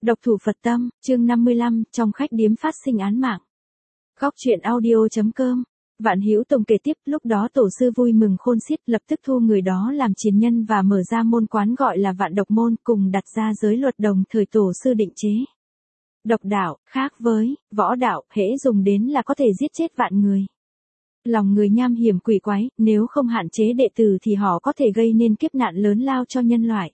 Độc thủ Phật tâm, chương 55, trong khách điếm phát sinh án mạng. Góc truyện audio.com. Vạn Hữu Tùng kể tiếp, lúc đó tổ sư vui mừng khôn xiết, lập tức thu người đó làm truyền nhân và mở ra môn quán gọi là Vạn Độc môn, cùng đặt ra giới luật đồng thời tổ sư định chế. Độc đạo, khác với võ đạo, hễ dùng đến là có thể giết chết vạn người. Lòng người nham hiểm quỷ quái, nếu không hạn chế đệ tử thì họ có thể gây nên kiếp nạn lớn lao cho nhân loại.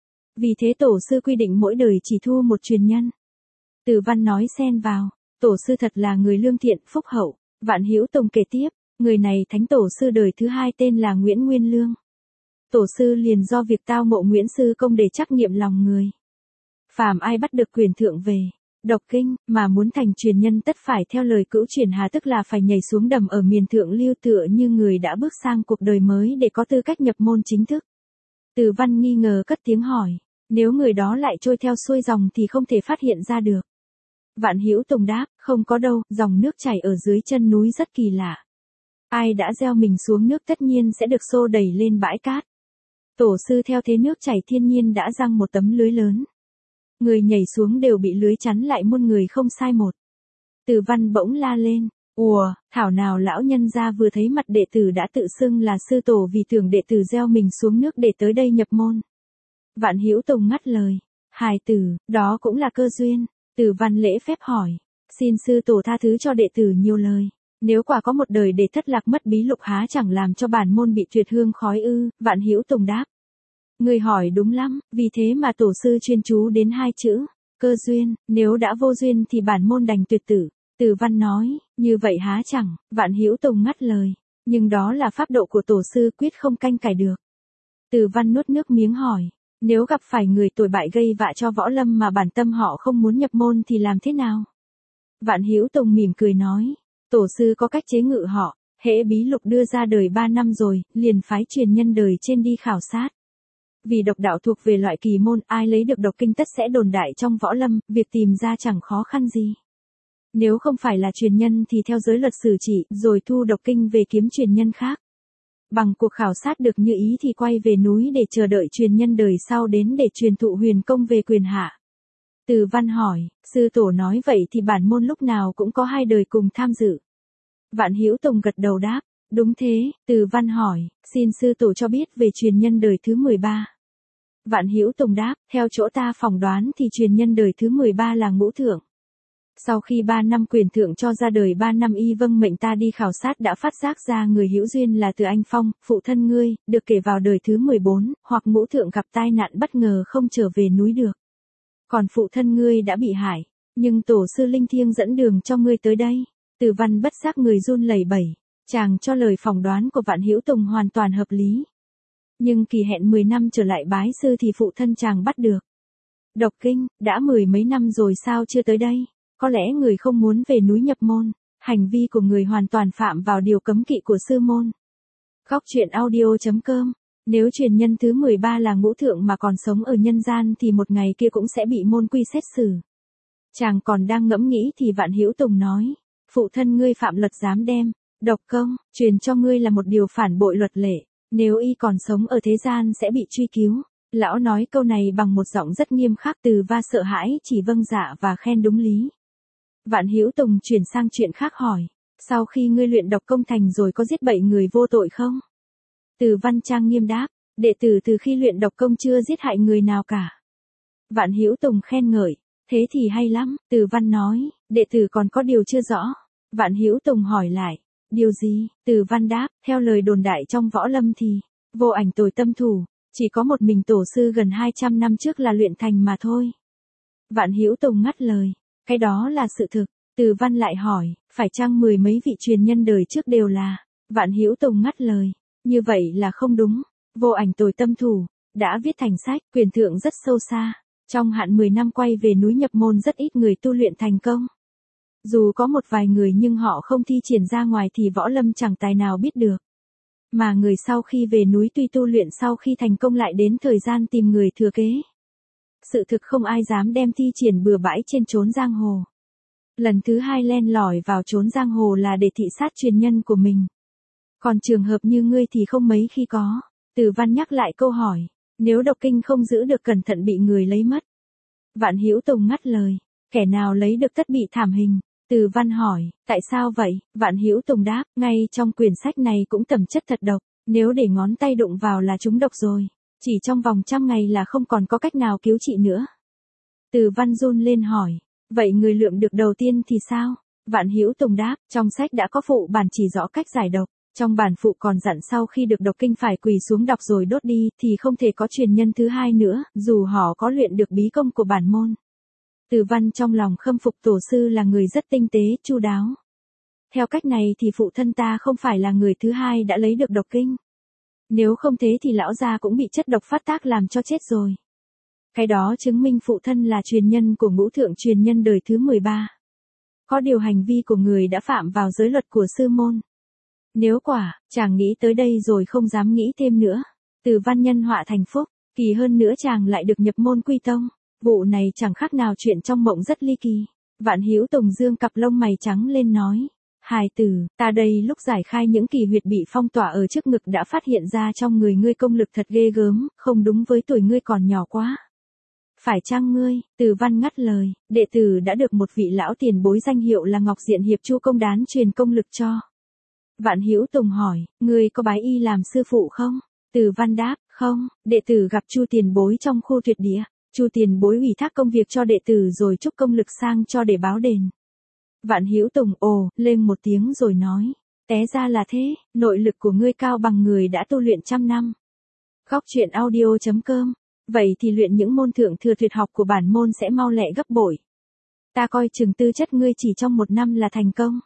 Vì thế tổ sư quy định mỗi đời chỉ thu một truyền nhân. Từ Văn nói xen vào, tổ sư thật là người lương thiện, phúc hậu. Vạn Hữu Tùng kể tiếp, người này thánh tổ sư đời thứ hai tên là Nguyễn Nguyên Lương. Tổ sư liền do việc tao ngộ Nguyễn Sư Công để trắc nghiệm lòng người. Phàm ai bắt được quyền thượng về độc kinh mà muốn thành truyền nhân tất phải theo lời cữu truyền hà, tức là phải nhảy xuống đầm ở miền thượng lưu tựa như người đã bước sang cuộc đời mới để có tư cách nhập môn chính thức. Từ Văn nghi ngờ cất tiếng hỏi, nếu người đó lại trôi theo xuôi dòng thì không thể phát hiện ra được. Vạn Hữu Tùng đáp, không có đâu, dòng nước chảy ở dưới chân núi rất kỳ lạ. Ai đã gieo mình xuống nước tất nhiên sẽ được xô đẩy lên bãi cát. Tổ sư theo thế nước chảy thiên nhiên đã giăng một tấm lưới lớn. Người nhảy xuống đều bị lưới chắn lại muôn người không sai một. Từ Văn bỗng la lên, ùa, thảo nào lão nhân gia vừa thấy mặt đệ tử đã tự xưng là sư tổ vì tưởng đệ tử gieo mình xuống nước để tới đây nhập môn. Vạn Hữu Tùng ngắt lời, hài tử, đó cũng là cơ duyên. Từ Văn lễ phép hỏi, xin sư tổ tha thứ cho đệ tử nhiều lời. Nếu quả có một đời để thất lạc mất bí lục há chẳng làm cho bản môn bị tuyệt hương khói ư? Vạn Hữu Tùng đáp, người hỏi đúng lắm, vì thế mà tổ sư chuyên chú đến hai chữ, cơ duyên, nếu đã vô duyên thì bản môn đành tuyệt tử. Từ Văn nói, như vậy há chẳng, Vạn Hữu Tùng ngắt lời, nhưng đó là pháp độ của tổ sư quyết không canh cải được. Từ Văn nuốt nước miếng hỏi, nếu gặp phải người tội bại gây vạ cho võ lâm mà bản tâm họ không muốn nhập môn thì làm thế nào? Vạn Hữu Tùng mỉm cười nói, tổ sư có cách chế ngự họ, hễ bí lục đưa ra đời 3 năm rồi, liền phái truyền nhân đời trên đi khảo sát. Vì độc đạo thuộc về loại kỳ môn, ai lấy được độc kinh tất sẽ đồn đại trong võ lâm, việc tìm ra chẳng khó khăn gì. Nếu không phải là truyền nhân thì theo giới luật xử trị, rồi thu độc kinh về kiếm truyền nhân khác. Bằng cuộc khảo sát được như ý thì quay về núi để chờ đợi truyền nhân đời sau đến để truyền thụ huyền công về quyền hạ. Từ Văn hỏi, sư tổ nói vậy thì bản môn lúc nào cũng có hai đời cùng tham dự. Vạn Hữu Tùng gật đầu đáp, đúng thế. Từ Văn hỏi, xin sư tổ cho biết về truyền nhân đời thứ 13. Vạn Hữu Tùng đáp, theo chỗ ta phỏng đoán thì truyền nhân đời thứ 13 là Ngũ Thượng. Sau khi 3 năm quyền thượng cho ra đời 3 năm y vâng mệnh ta đi khảo sát đã phát giác ra người hữu duyên là Từ Anh Phong, phụ thân ngươi, được kể vào đời thứ 14, hoặc Ngũ Thượng gặp tai nạn bất ngờ không trở về núi được. Còn phụ thân ngươi đã bị hại, nhưng tổ sư linh thiêng dẫn đường cho ngươi tới đây. Từ Văn bất giác người run lẩy bẩy, chàng cho lời phỏng đoán của Vạn Hữu Tùng hoàn toàn hợp lý. Nhưng kỳ hẹn 10 năm trở lại bái sư thì phụ thân chàng bắt được độc kinh, đã 10 mấy năm rồi sao chưa tới đây? Có lẽ người không muốn về núi nhập môn, hành vi của người hoàn toàn phạm vào điều cấm kỵ của sư môn. Góc truyện audio.com. Nếu truyền nhân thứ 13 là Ngũ Thượng mà còn sống ở nhân gian thì một ngày kia cũng sẽ bị môn quy xét xử. Chàng còn đang ngẫm nghĩ thì Vạn Hữu Tùng nói, phụ thân ngươi phạm luật dám đem độc công truyền cho ngươi là một điều phản bội luật lệ, nếu y còn sống ở thế gian sẽ bị truy cứu. Lão nói câu này bằng một giọng rất nghiêm khắc. Từ Va sợ hãi chỉ vâng dạ và khen đúng lý. Vạn Hữu Tùng chuyển sang chuyện khác hỏi, sau khi ngươi luyện độc công thành rồi có giết 7 người vô tội không? Từ Văn trang nghiêm đáp, đệ tử từ khi luyện độc công chưa giết hại người nào cả. Vạn Hữu Tùng khen ngợi, thế thì hay lắm. Từ Văn nói, đệ tử còn có điều chưa rõ. Vạn Hữu Tùng hỏi lại, điều gì? Từ Văn đáp, theo lời đồn đại trong võ lâm thì, vô ảnh tồi tâm thủ, chỉ có một mình tổ sư gần 200 năm trước là luyện thành mà thôi. Vạn Hữu Tùng ngắt lời, cái đó là sự thực. Từ Văn lại hỏi, phải chăng 10 mấy vị truyền nhân đời trước đều là? Vạn Hữu Tùng ngắt lời, như vậy là không đúng. Vô ảnh tồi tâm thủ, đã viết thành sách, quyền thượng rất sâu xa. Trong hạn 10 năm quay về núi nhập môn rất ít người tu luyện thành công. Dù có một vài người nhưng họ không thi triển ra ngoài thì võ lâm chẳng tài nào biết được. Mà người sau khi về núi tuy tu luyện sau khi thành công lại đến thời gian tìm người thừa kế. Sự thực không ai dám đem thi triển bừa bãi trên chốn giang hồ. Lần thứ hai len lỏi vào chốn giang hồ là để thị sát truyền nhân của mình. Còn trường hợp như ngươi thì không mấy khi có. Từ Văn nhắc lại câu hỏi, nếu độc kinh không giữ được cẩn thận bị người lấy mất. Vạn Hữu Tùng ngắt lời, kẻ nào lấy được tất bị thảm hình. Từ Văn hỏi, tại sao vậy? Vạn Hữu Tùng đáp, ngay trong quyển sách này cũng tẩm chất thật độc, nếu để ngón tay đụng vào là trúng độc rồi, chỉ trong vòng 100 ngày là không còn có cách nào cứu trị nữa. Từ Văn run lên hỏi, vậy người lượm được đầu tiên thì sao? Vạn Hữu Tùng đáp, trong sách đã có phụ bản chỉ rõ cách giải độc, trong bản phụ còn dặn sau khi được độc kinh phải quỳ xuống đọc rồi đốt đi thì không thể có truyền nhân thứ hai nữa, dù họ có luyện được bí công của bản môn. Từ Văn trong lòng khâm phục tổ sư là người rất tinh tế, chu đáo. Theo cách này thì phụ thân ta không phải là người thứ hai đã lấy được độc kinh. Nếu không thế thì lão gia cũng bị chất độc phát tác làm cho chết rồi. Cái đó chứng minh phụ thân là truyền nhân của ngũ thượng truyền nhân đời thứ 13. Có điều hành vi của người đã phạm vào giới luật của sư môn. Nếu quả, chàng nghĩ tới đây rồi không dám nghĩ thêm nữa. Từ Văn nhân họa thành phúc, kỳ hơn nữa chàng lại được nhập môn quy tông. Vụ này chẳng khác nào chuyện trong mộng rất ly kỳ. Vạn Hữu Tùng dương cặp lông mày trắng lên nói. Hài tử, ta đây lúc giải khai những kỳ huyệt bị phong tỏa ở trước ngực đã phát hiện ra trong người ngươi công lực thật ghê gớm, không đúng với tuổi ngươi còn nhỏ quá. Phải chăng ngươi? Từ Văn ngắt lời, đệ tử đã được một vị lão tiền bối danh hiệu là Ngọc Diện Hiệp Chu Công Đán truyền công lực cho. Vạn Hữu Tùng hỏi, ngươi có bái y làm sư phụ không? Từ Văn đáp, không, đệ tử gặp Chu tiền bối trong khu tuyệt địa. Chu tiền bối ủy thác công việc cho đệ tử rồi chúc công lực sang cho để báo đền. Vạn Hữu Tùng ồ lên một tiếng rồi nói, té ra là thế, nội lực của ngươi cao bằng người đã tu luyện 100 năm. Góc truyện audio.com. Vậy thì luyện những môn thượng thừa tuyệt học của bản môn sẽ mau lẹ gấp bội. Ta coi chừng tư chất ngươi chỉ trong 1 năm là thành công.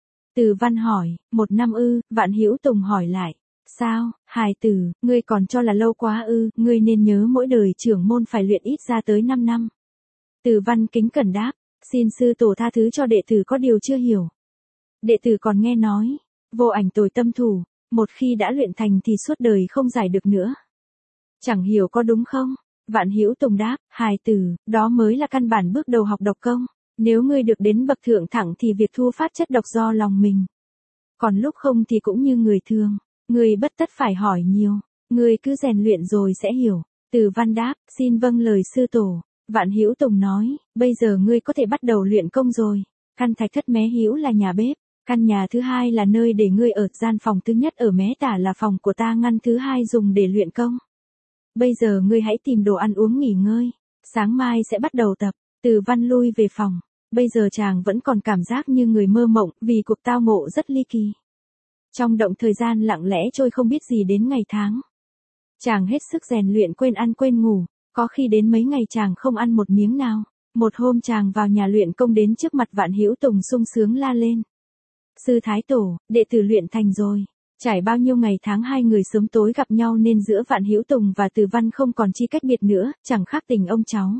Từ Văn hỏi, 1 năm ư? Vạn Hữu Tùng hỏi lại, sao, hài tử, ngươi còn cho là lâu quá ư? Ngươi nên nhớ mỗi đời trưởng môn phải luyện ít ra tới 5 năm. Từ Văn kính cẩn đáp, xin sư tổ tha thứ cho đệ tử có điều chưa hiểu. Đệ tử còn nghe nói, vô ảnh tồi tâm thủ, một khi đã luyện thành thì suốt đời không giải được nữa. Chẳng hiểu có đúng không? Vạn Hữu Tùng đáp, hài tử, đó mới là căn bản bước đầu học độc công. Nếu ngươi được đến bậc thượng thẳng thì việc thu phát chất độc do lòng mình. Còn lúc không thì cũng như người thường, ngươi bất tất phải hỏi nhiều, ngươi cứ rèn luyện rồi sẽ hiểu. Từ Văn đáp, xin vâng lời sư tổ. Vạn Hữu Tùng nói, bây giờ ngươi có thể bắt đầu luyện công rồi. Căn thạch thất mé hữu là nhà bếp, căn nhà thứ hai là nơi để ngươi ở, gian phòng thứ nhất ở mé tả là phòng của ta, ngăn thứ hai dùng để luyện công. Bây giờ ngươi hãy tìm đồ ăn uống nghỉ ngơi, sáng mai sẽ bắt đầu tập. Từ Văn lui về phòng, bây giờ chàng vẫn còn cảm giác như người mơ mộng vì cuộc tao ngộ rất ly kỳ. Trong động thời gian lặng lẽ trôi không biết gì đến ngày tháng. Chàng hết sức rèn luyện quên ăn quên ngủ, có khi đến mấy ngày chàng không ăn một miếng nào. Một hôm chàng vào nhà luyện công đến trước mặt Vạn Hữu Tùng sung sướng la lên. Sư Thái Tổ, đệ tử luyện thành rồi. Trải bao nhiêu ngày tháng hai người sớm tối gặp nhau nên giữa Vạn Hữu Tùng và Từ Văn không còn chi cách biệt nữa, chẳng khác tình ông cháu.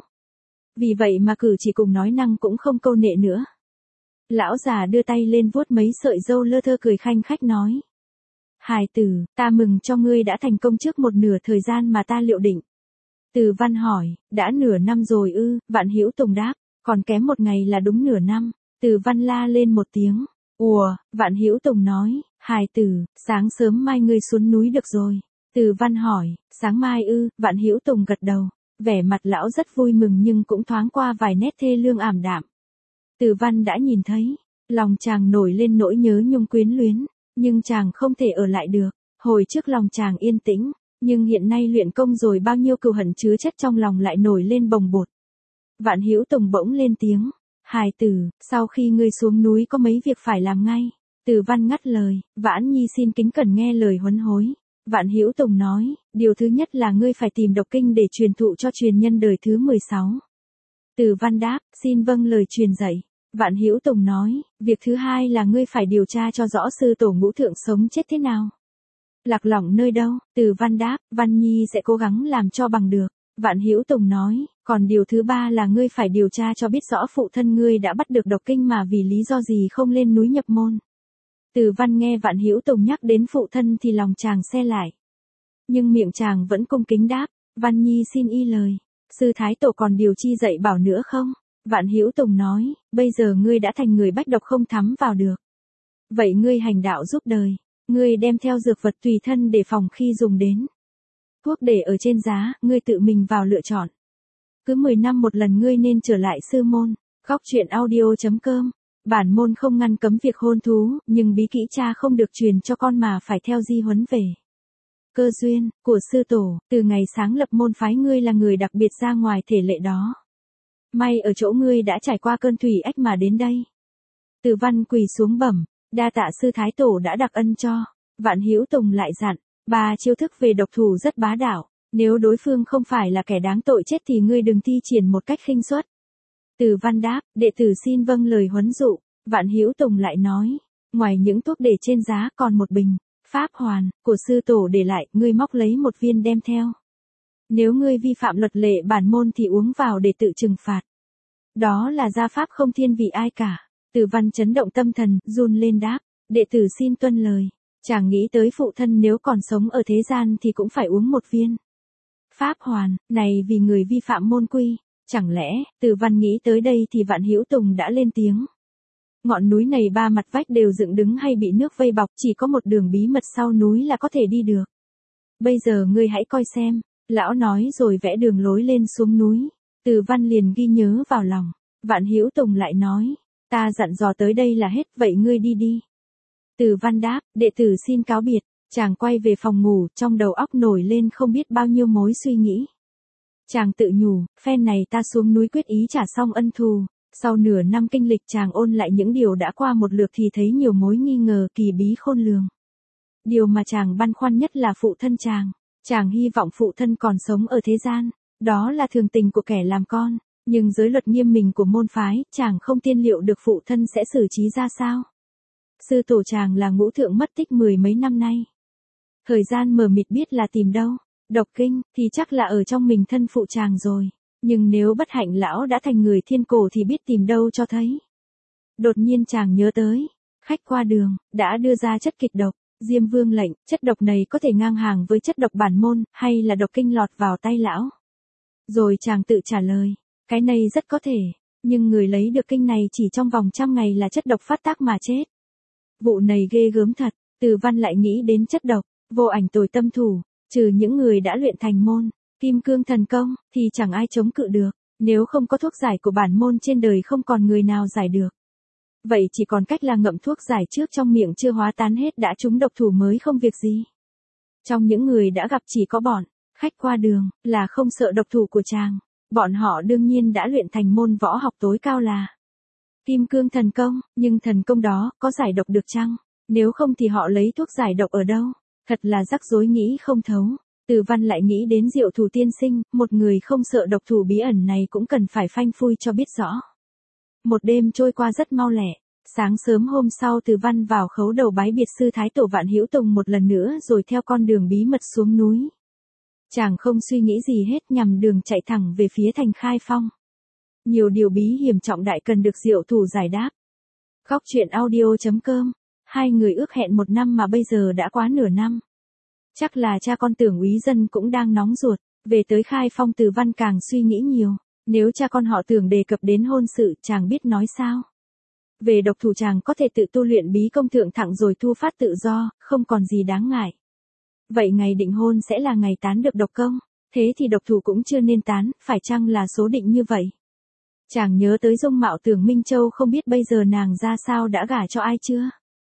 Vì vậy mà cử chỉ cùng nói năng cũng không câu nệ nữa. Lão già đưa tay lên vuốt mấy sợi râu lơ thơ cười khanh khách nói. Hài tử, ta mừng cho ngươi đã thành công trước một nửa thời gian mà ta liệu định. Từ Văn hỏi, đã nửa năm rồi ư? Vạn Hữu Tùng đáp, còn kém 1 ngày là đúng nửa năm. Từ Văn la lên một tiếng. Ùa, Vạn Hữu Tùng nói, hài tử, sáng sớm mai ngươi xuống núi được rồi. Từ Văn hỏi, sáng mai ư? Vạn Hữu Tùng gật đầu. Vẻ mặt lão rất vui mừng nhưng cũng thoáng qua vài nét thê lương ảm đạm. Từ Văn đã nhìn thấy, lòng chàng nổi lên nỗi nhớ nhung quyến luyến, nhưng chàng không thể ở lại được. Hồi trước lòng chàng yên tĩnh, nhưng hiện nay luyện công rồi bao nhiêu cừu hận chứa chất trong lòng lại nổi lên bồng bột. Vạn Hữu Tùng bỗng lên tiếng, hài tử, sau khi ngươi xuống núi có mấy việc phải làm ngay. Từ Văn ngắt lời, Vãn Nhi xin kính cẩn nghe lời huấn hối. Vạn Hữu Tùng nói, điều thứ nhất là ngươi phải tìm độc kinh để truyền thụ cho truyền nhân đời thứ 16. Từ Văn đáp, xin vâng lời truyền dạy. Vạn Hữu Tùng nói, việc thứ hai là ngươi phải điều tra cho rõ sư tổ ngũ thượng sống chết thế nào. Lạc lõng nơi đâu? Từ Văn đáp, Văn Nhi sẽ cố gắng làm cho bằng được. Vạn Hữu Tùng nói, còn điều thứ ba là ngươi phải điều tra cho biết rõ phụ thân ngươi đã bắt được độc kinh mà vì lý do gì không lên núi nhập môn. Từ Văn nghe Vạn Hữu Tùng nhắc đến phụ thân thì lòng chàng se lại. Nhưng miệng chàng vẫn cung kính đáp, Văn Nhi xin y lời. Sư Thái Tổ còn điều chi dạy bảo nữa không? Vạn Hữu Tùng nói, bây giờ ngươi đã thành người bách độc không thắm vào được. Vậy ngươi hành đạo giúp đời, ngươi đem theo dược vật tùy thân để phòng khi dùng đến. Thuốc để ở trên giá, ngươi tự mình vào lựa chọn. Cứ 10 năm một lần ngươi nên trở lại sư môn. Góc truyện audio.com. Bản môn không ngăn cấm việc hôn thú, nhưng bí kỹ cha không được truyền cho con mà phải theo di huấn về. Cơ duyên của sư tổ, từ ngày sáng lập môn phái ngươi là người đặc biệt ra ngoài thể lệ đó. May ở chỗ ngươi đã trải qua cơn thủy ách mà đến đây. Từ Văn quỳ xuống bẩm, đa tạ sư thái tổ đã đặc ân cho. Vạn Hữu Tùng lại dặn, 3 chiêu thức về độc thủ rất bá đạo, nếu đối phương không phải là kẻ đáng tội chết thì ngươi đừng thi triển một cách khinh suất. Từ Văn đáp, đệ tử xin vâng lời huấn dụ. Vạn Hữu Tùng lại nói, ngoài những thuốc để trên giá còn một bình pháp hoàn của sư tổ để lại, ngươi móc lấy một viên đem theo. Nếu ngươi vi phạm luật lệ bản môn thì uống vào để tự trừng phạt. Đó là gia pháp không thiên vị ai cả. Từ Văn chấn động tâm thần, run lên đáp, đệ tử xin tuân lời. Chàng nghĩ tới phụ thân nếu còn sống ở thế gian thì cũng phải uống một viên pháp hoàn này vì người vi phạm môn quy. Chẳng lẽ, Từ Văn nghĩ tới đây thì Vạn Hữu Tùng đã lên tiếng. Ngọn núi này 3 mặt vách đều dựng đứng hay bị nước vây bọc, chỉ có một đường bí mật sau núi là có thể đi được. Bây giờ ngươi hãy coi xem, lão nói rồi vẽ đường lối lên xuống núi. Từ Văn liền ghi nhớ vào lòng. Vạn Hữu Tùng lại nói, ta dặn dò tới đây là hết, vậy ngươi đi đi. Từ Văn đáp, đệ tử xin cáo biệt. Chàng quay về phòng ngủ, trong đầu óc nổi lên không biết bao nhiêu mối suy nghĩ. Chàng tự nhủ, phen này ta xuống núi quyết ý trả xong ân thù. Sau nửa năm kinh lịch chàng ôn lại những điều đã qua một lượt thì thấy nhiều mối nghi ngờ kỳ bí khôn lường. Điều mà chàng băn khoăn nhất là phụ thân chàng. Chàng hy vọng phụ thân còn sống ở thế gian. Đó là thường tình của kẻ làm con. Nhưng giới luật nghiêm minh của môn phái, chàng không tiên liệu được phụ thân sẽ xử trí ra sao. Sư tổ chàng là Ngũ Thượng mất tích 10 mấy năm nay. Thời gian mờ mịt biết là tìm đâu. Đọc kinh, thì chắc là ở trong mình thân phụ chàng rồi. Nhưng nếu bất hạnh lão đã thành người thiên cổ thì biết tìm đâu cho thấy. Đột nhiên chàng nhớ tới, khách qua đường, đã đưa ra chất kịch độc. Diêm Vương lệnh, chất độc này có thể ngang hàng với chất độc bản môn, hay là độc kinh lọt vào tay lão. Rồi chàng tự trả lời, cái này rất có thể, nhưng người lấy được kinh này chỉ trong vòng 100 ngày là chất độc phát tác mà chết. Vụ này ghê gớm thật. Từ Văn lại nghĩ đến chất độc, vô ảnh tồi tâm thủ, trừ những người đã luyện thành môn Kim Cương Thần Công, thì chẳng ai chống cự được. Nếu không có thuốc giải của bản môn trên đời không còn người nào giải được. Vậy chỉ còn cách là ngậm thuốc giải trước trong miệng chưa hóa tán hết đã trúng độc thủ mới không việc gì. Trong những người đã gặp chỉ có bọn khách qua đường là không sợ độc thủ của chàng. Bọn họ đương nhiên đã luyện thành môn võ học tối cao là Kim Cương Thần Công, nhưng thần công đó có giải độc được chăng? Nếu không thì họ lấy thuốc giải độc ở đâu? Thật là rắc rối nghĩ không thấu. Từ Văn lại nghĩ đến Diệu Thủ tiên sinh, một người không sợ độc thủ bí ẩn này cũng cần phải phanh phui cho biết rõ. Một đêm trôi qua rất mau lẹ. Sáng sớm hôm sau Từ Văn vào khấu đầu bái biệt sư thái tổ Vạn Hữu Tùng một lần nữa rồi theo con đường bí mật xuống núi. Chàng không suy nghĩ gì hết, nhằm đường chạy thẳng về phía thành Khai Phong. Nhiều điều bí hiểm trọng đại cần được Diệu Thủ giải đáp. Góc truyện audio.com. Hai người ước hẹn 1 năm mà bây giờ đã quá nửa năm. Chắc là cha con Tưởng úy dân cũng đang nóng ruột. Về tới Khai Phong Từ Văn càng suy nghĩ nhiều. Nếu cha con họ Tưởng đề cập đến hôn sự, chàng biết nói sao. Về độc thủ chàng có thể tự tu luyện bí công thượng thặng rồi thu phát tự do, không còn gì đáng ngại. Vậy ngày định hôn sẽ là ngày tán được độc công. Thế thì độc thủ cũng chưa nên tán, phải chăng là số định như vậy? Chàng nhớ tới dung mạo Tưởng Minh Châu, không biết bây giờ nàng ra sao, đã gả cho ai chưa?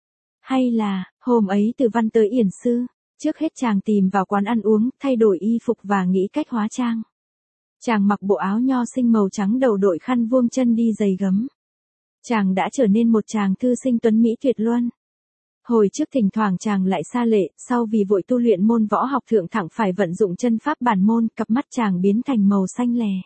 Hay là, hôm ấy Từ Văn tới yển sư, trước hết chàng tìm vào quán ăn uống, thay đổi y phục và nghĩ cách hóa trang. Chàng mặc bộ áo nho sinh màu trắng, đầu đội khăn vuông, chân đi giày gấm. Chàng đã trở nên một chàng thư sinh tuấn mỹ tuyệt luân. Hồi trước thỉnh thoảng chàng lại xa lệ, sau vì vội tu luyện môn võ học thượng thặng phải vận dụng chân pháp bản môn, cặp mắt chàng biến thành màu xanh lè.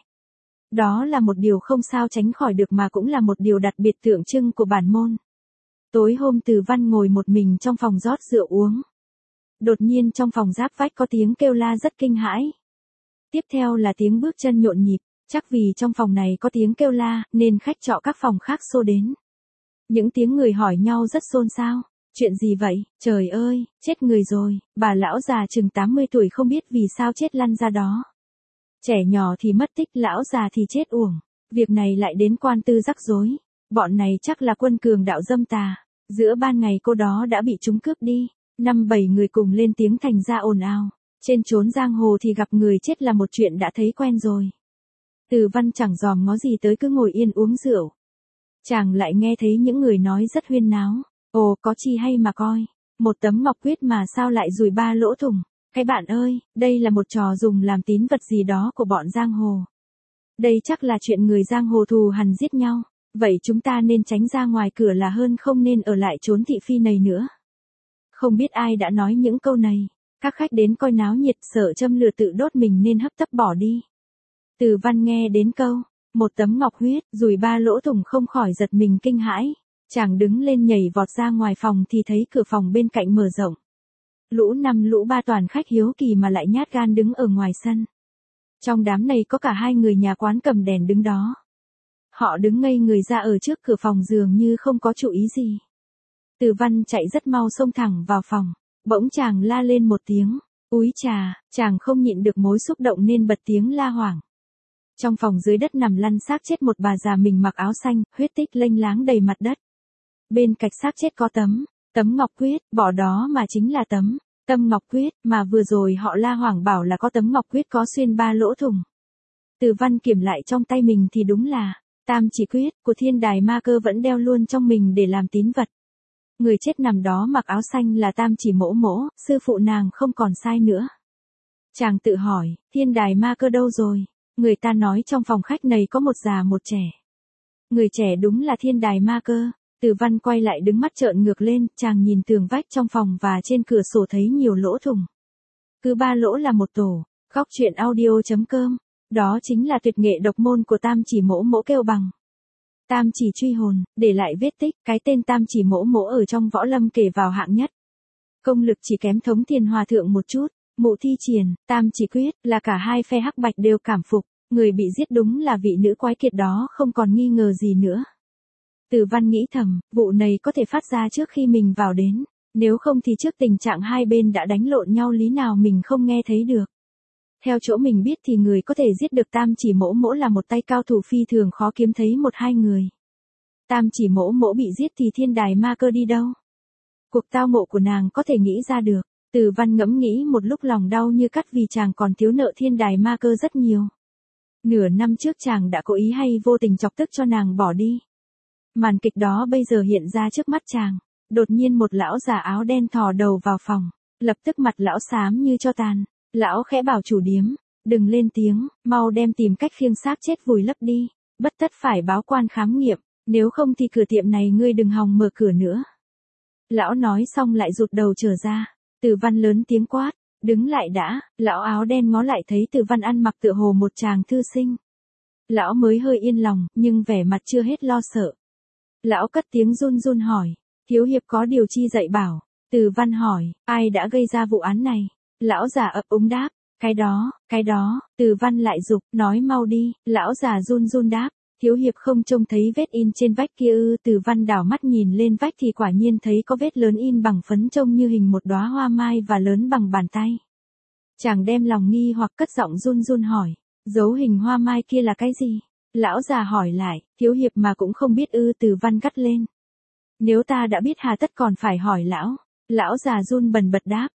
Đó là một điều không sao tránh khỏi được mà cũng là một điều đặc biệt tượng trưng của bản môn. Tối hôm Từ Văn ngồi một mình trong phòng rót rượu uống. Đột nhiên trong phòng giáp vách có tiếng kêu la rất kinh hãi. Tiếp theo là tiếng bước chân nhộn nhịp, chắc vì trong phòng này có tiếng kêu la, nên khách trọ các phòng khác xô đến. Những tiếng người hỏi nhau rất xôn xao. Chuyện gì vậy? Trời ơi, chết người rồi, bà lão già chừng 80 tuổi không biết vì sao chết lăn ra đó. Trẻ nhỏ thì mất tích, lão già thì chết uổng. Việc này lại đến quan tư rắc rối. Bọn này chắc là quân cường đạo dâm tà. Giữa ban ngày cô đó đã bị chúng cướp đi. 5-7 người cùng lên tiếng thành ra ồn ào. Trên chốn giang hồ thì gặp người chết là một chuyện đã thấy quen rồi. Từ Văn chẳng dòm ngó gì tới cứ ngồi yên uống rượu. Chàng lại nghe thấy những người nói rất huyên náo. Ồ, có chi hay mà coi. Một tấm ngọc quyết mà sao lại dùi 3 lỗ thủng. Cái bạn ơi, đây là một trò dùng làm tín vật gì đó của bọn giang hồ. Đây chắc là chuyện người giang hồ thù hằn giết nhau. Vậy chúng ta nên tránh ra ngoài cửa là hơn, không nên ở lại trốn thị phi này nữa. Không biết ai đã nói những câu này. Các khách đến coi náo nhiệt sợ châm lửa tự đốt mình nên hấp tấp bỏ đi. Từ Văn nghe đến câu, một tấm ngọc huyết, dùi 3 lỗ thủng không khỏi giật mình kinh hãi. Chàng đứng lên nhảy vọt ra ngoài phòng thì thấy cửa phòng bên cạnh mở rộng. Lũ 5 lũ 3 toàn khách hiếu kỳ mà lại nhát gan đứng ở ngoài sân. Trong đám này có cả 2 người nhà quán cầm đèn đứng đó. Họ đứng ngây người ra ở trước cửa phòng dường như không có chủ ý gì. Từ Văn chạy rất mau xông thẳng vào phòng. Bỗng chàng la lên một tiếng. Úi chà, chàng không nhịn được mối xúc động nên bật tiếng la hoảng. Trong phòng dưới đất nằm lăn xác chết một bà già mình mặc áo xanh, huyết tích lênh láng đầy mặt đất. Bên cạnh xác chết có tấm ngọc quyết, bỏ đó mà chính là tâm ngọc quyết mà vừa rồi họ la hoảng bảo là có tấm ngọc quyết có xuyên 3 lỗ thủng. Từ Văn kiểm lại trong tay mình thì đúng là tam chỉ quyết của Thiên Đài Ma Cơ vẫn đeo luôn trong mình để làm tín vật. Người chết nằm đó mặc áo xanh là Tam Chỉ Mỗ Mỗ, sư phụ nàng không còn sai nữa. Chàng tự hỏi, Thiên Đài Ma Cơ đâu rồi? Người ta nói trong phòng khách này có một già một trẻ. Người trẻ đúng là Thiên Đài Ma Cơ. Từ Văn quay lại đứng mắt trợn ngược lên, chàng nhìn tường vách trong phòng và trên cửa sổ thấy nhiều lỗ thủng. Cứ 3 lỗ là một tổ. Góc truyện audio.com. Đó chính là tuyệt nghệ độc môn của Tam Chỉ Mỗ Mỗ kêu bằng Tam Chỉ Truy Hồn, để lại vết tích. Cái tên Tam Chỉ Mỗ Mỗ ở trong võ lâm kể vào hạng nhất. Công lực chỉ kém Thống Thiên Hòa Thượng một chút. Mụ Thi Triển, Tam Chỉ Quyết là cả hai phe hắc bạch đều cảm phục. Người bị giết đúng là vị nữ quái kiệt đó, không còn nghi ngờ gì nữa. Từ Văn nghĩ thầm, vụ này có thể phát ra trước khi mình vào đến. Nếu không thì trước tình trạng hai bên đã đánh lộn nhau lý nào mình không nghe thấy được. Theo chỗ mình biết thì người có thể giết được Tam Chỉ Mỗ Mỗ là một tay cao thủ phi thường khó kiếm thấy 1-2 người. Tam Chỉ Mỗ Mỗ bị giết thì Thiên Đài Ma Cơ đi đâu? Cuộc tao ngộ của nàng có thể nghĩ ra được. Từ Văn ngẫm nghĩ một lúc lòng đau như cắt vì chàng còn thiếu nợ Thiên Đài Ma Cơ rất nhiều. Nửa năm trước chàng đã cố ý hay vô tình chọc tức cho nàng bỏ đi. Màn kịch đó bây giờ hiện ra trước mắt chàng. Đột nhiên một lão già áo đen thò đầu vào phòng. Lập tức mặt lão xám như tro tàn. Lão khẽ bảo chủ điếm, đừng lên tiếng, mau đem tìm cách khiêng xác chết vùi lấp đi. Bất tất phải báo quan khám nghiệm, nếu không thì cửa tiệm này ngươi đừng hòng mở cửa nữa. Lão nói xong lại rụt đầu trở ra. Từ Văn lớn tiếng quát, đứng lại đã. Lão áo đen ngó lại thấy Từ Văn ăn mặc tựa hồ một chàng thư sinh. Lão mới hơi yên lòng, nhưng vẻ mặt chưa hết lo sợ. Lão cất tiếng run run hỏi, thiếu hiệp có điều chi dạy bảo? Từ Văn hỏi, ai đã gây ra vụ án này? Lão già ấp úng đáp, cái đó, Từ Văn lại giục, nói mau đi. Lão già run run đáp, thiếu hiệp không trông thấy vết in trên vách kia ư? Từ Văn đảo mắt nhìn lên vách thì quả nhiên thấy có vết lớn in bằng phấn trông như hình một đóa hoa mai và lớn bằng bàn tay. Chàng đem lòng nghi hoặc cất giọng run run hỏi, dấu hình hoa mai kia là cái gì? Lão già hỏi lại, thiếu hiệp mà cũng không biết ư? Từ Văn gắt lên, nếu ta đã biết hà tất còn phải hỏi lão? Lão già run bần bật đáp,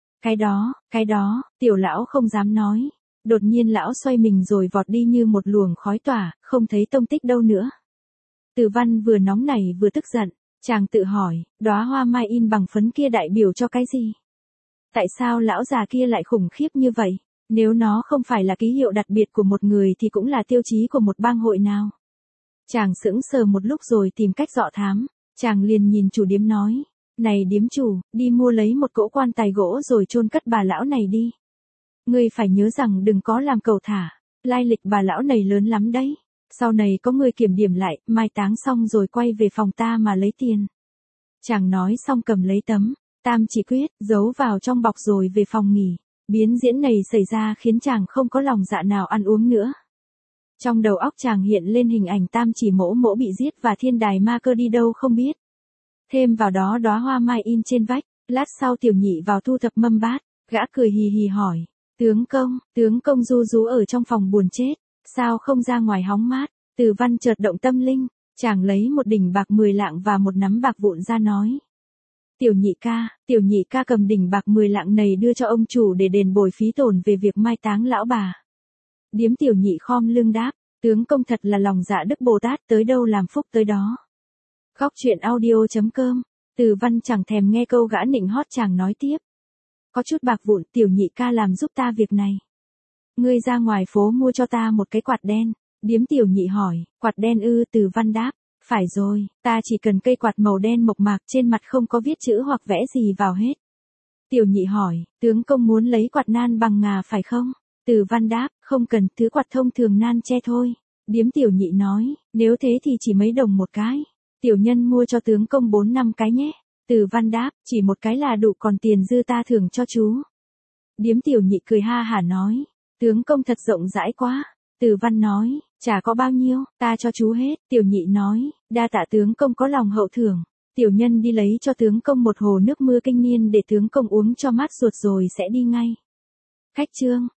cái đó, tiểu lão không dám nói. Đột nhiên lão xoay mình rồi vọt đi như một luồng khói tỏa, không thấy tông tích đâu nữa. Từ Văn vừa nóng nảy vừa tức giận, chàng tự hỏi, đóa hoa mai in bằng phấn kia đại biểu cho cái gì? Tại sao lão già kia lại khủng khiếp như vậy? Nếu nó không phải là ký hiệu đặc biệt của một người thì cũng là tiêu chí của một bang hội nào? Chàng sững sờ một lúc rồi tìm cách dọ thám, chàng liền nhìn chủ điếm nói, này điếm chủ, đi mua lấy một cỗ quan tài gỗ rồi chôn cất bà lão này đi. Ngươi phải nhớ rằng đừng có làm cầu thả, lai lịch bà lão này lớn lắm đấy. Sau này có người kiểm điểm lại, mai táng xong rồi quay về phòng ta mà lấy tiền. Chàng nói xong cầm lấy tấm Tam Chỉ Quyết, giấu vào trong bọc rồi về phòng nghỉ. Biến diễn này xảy ra khiến chàng không có lòng dạ nào ăn uống nữa. Trong đầu óc chàng hiện lên hình ảnh Tam Chỉ Mỗ Mỗ bị giết và Thiên Đài Ma Cơ đi đâu không biết. Thêm vào đó đóa hoa mai in trên vách. Lát sau Tiểu Nhị vào thu thập mâm bát, gã cười hì hì hỏi, tướng công ru rú ở trong phòng buồn chết, sao không ra ngoài hóng mát? Từ Văn chợt động tâm linh, chàng lấy một đỉnh bạc 10 lạng và một nắm bạc vụn ra nói, Tiểu Nhị ca cầm đỉnh bạc 10 lạng này đưa cho ông chủ để đền bồi phí tổn về việc mai táng lão bà. Điếm Tiểu Nhị khom lưng đáp, Tướng công thật là lòng dạ Đức Bồ Tát, tới đâu làm phúc tới đó. Góc truyện audio.com. Từ Văn chẳng thèm nghe câu gã nịnh hót chàng nói tiếp. Có chút bạc vụn, tiểu nhị ca làm giúp ta việc này. Ngươi ra ngoài phố mua cho ta một cái quạt đen. Điếm tiểu nhị hỏi, quạt đen ư? Từ Văn đáp, phải rồi, ta chỉ cần cây quạt màu đen mộc mạc, trên mặt không có viết chữ hoặc vẽ gì vào hết. Tiểu nhị hỏi, tướng công muốn lấy quạt nan bằng ngà phải không? Từ Văn đáp, không cần, thứ quạt thông thường nan che thôi. Điếm tiểu nhị nói, nếu thế thì chỉ mấy đồng một cái. Tiểu nhân mua cho tướng công 4-5 cái nhé. Từ Văn đáp, chỉ một cái là đủ, còn tiền dư ta thưởng cho chú. Điếm tiểu nhị cười ha hả nói, tướng công thật rộng rãi quá. Từ Văn nói, chả có bao nhiêu, ta cho chú hết. Tiểu nhị nói, đa tạ tướng công có lòng hậu thưởng. Tiểu nhân đi lấy cho tướng công một hồ nước mưa kinh niên để tướng công uống cho mát ruột rồi sẽ đi ngay. Khách trương.